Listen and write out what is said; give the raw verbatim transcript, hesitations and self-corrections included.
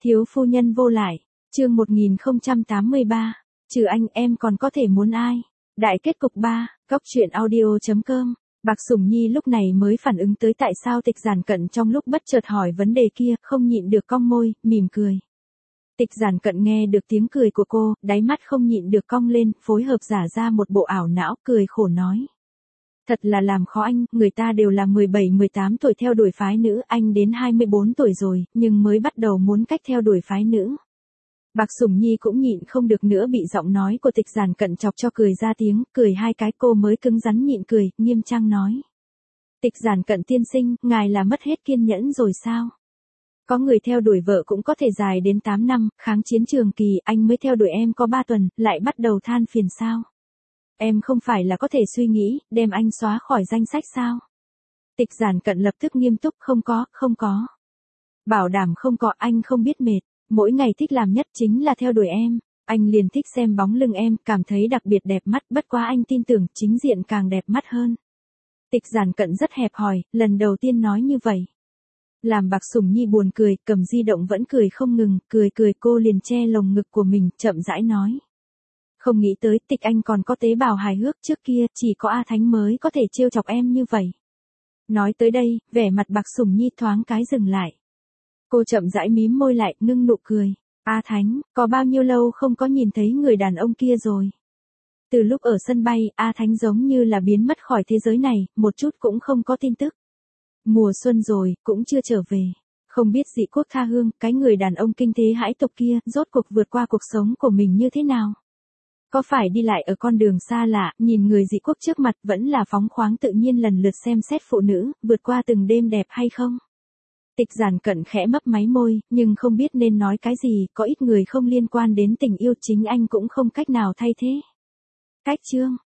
Thiếu phu nhân vô lại, chương một nghìn không trăm tám mươi ba, trừ anh em còn có thể muốn ai? Đại kết cục ba, cóc truyện audio chấm com. Bạc Sủng Nhi lúc này mới phản ứng tới tại sao Tịch Giản Cận trong lúc bất chợt hỏi vấn đề kia, không nhịn được cong môi, mỉm cười. Tịch Giản Cận nghe được tiếng cười của cô, đáy mắt không nhịn được cong lên, phối hợp giả ra một bộ ảo não, cười khổ nói. Thật là làm khó anh, người ta đều là mười bảy mười tám tuổi theo đuổi phái nữ, anh đến hai mươi bốn tuổi rồi, nhưng mới bắt đầu muốn cách theo đuổi phái nữ. Bạc Sủng Nhi cũng nhịn không được nữa bị giọng nói của Tịch Giản Cận chọc cho cười ra tiếng, cười hai cái cô mới cứng rắn nhịn cười, nghiêm trang nói. Tịch Giản Cận tiên sinh, ngài là mất hết kiên nhẫn rồi sao? Có người theo đuổi vợ cũng có thể dài đến tám năm, kháng chiến trường kỳ, anh mới theo đuổi em có ba tuần, lại bắt đầu than phiền sao? Em không phải là có thể suy nghĩ, đem anh xóa khỏi danh sách sao? Tịch Giản Cận lập tức nghiêm túc, không có, không có. Bảo đảm không có, anh không biết mệt. Mỗi ngày thích làm nhất chính là theo đuổi em, anh liền thích xem bóng lưng em, cảm thấy đặc biệt đẹp mắt, bất quá anh tin tưởng chính diện càng đẹp mắt hơn. Tịch Giản Cận rất hẹp hòi, lần đầu tiên nói như vậy. Làm Bạc Sủng Nhi buồn cười, cầm di động vẫn cười không ngừng, cười cười cô liền che lồng ngực của mình, chậm rãi nói. Không nghĩ tới Tịch anh còn có tế bào hài hước, trước kia chỉ có A Thánh mới có thể trêu chọc em như vậy. Nói tới đây, vẻ mặt Bạc Sủng Nhi thoáng cái dừng lại. Cô chậm rãi mím môi lại, ngưng nụ cười. A Thánh, có bao nhiêu lâu không có nhìn thấy người đàn ông kia rồi? Từ lúc ở sân bay, A Thánh giống như là biến mất khỏi thế giới này, một chút cũng không có tin tức. Mùa xuân rồi, cũng chưa trở về. Không biết Dị Quốc tha hương, cái người đàn ông kinh thế hãi tục kia, rốt cuộc vượt qua cuộc sống của mình như thế nào? Có phải đi lại ở con đường xa lạ, nhìn người Dị Quốc trước mặt vẫn là phóng khoáng tự nhiên lần lượt xem xét phụ nữ, vượt qua từng đêm đẹp hay không? Tịch Giản Cận khẽ mấp máy môi, nhưng không biết nên nói cái gì, có ít người không liên quan đến tình yêu chính anh cũng không cách nào thay thế. Cách chương